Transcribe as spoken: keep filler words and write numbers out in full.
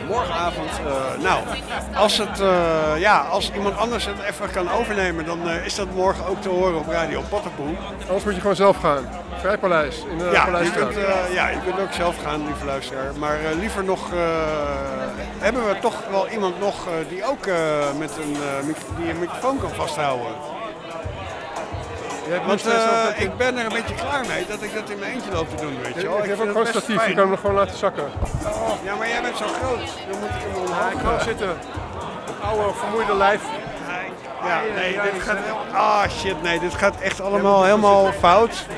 morgenavond, uh, nou, als, het, uh, ja, als iemand anders het even kan overnemen, dan uh, is dat morgen ook te horen op Radio Potterpoel. Anders moet je gewoon zelf gaan. Vrijpaleis, in de ja, Paleisstraat. je kunt, uh, ja, je kunt ook zelf gaan, lieve luisteraar. Maar uh, liever nog, uh, hebben we toch wel iemand nog uh, die ook uh, met een, uh, die een microfoon kan vasthouden. Want uh, ik ben er een beetje klaar mee dat ik dat in mijn eentje loop te doen, weet je wel. Ik, ik heb ook gewoon statief, je kan hem gewoon laten zakken. Oh, ja, maar jij bent zo groot, dan moet ik hem omhoog. Ja, ik ga zitten. Oude, vermoeide lijf. Ja, nee, dit gaat... Ah, oh, shit, nee, dit gaat echt allemaal helemaal fout.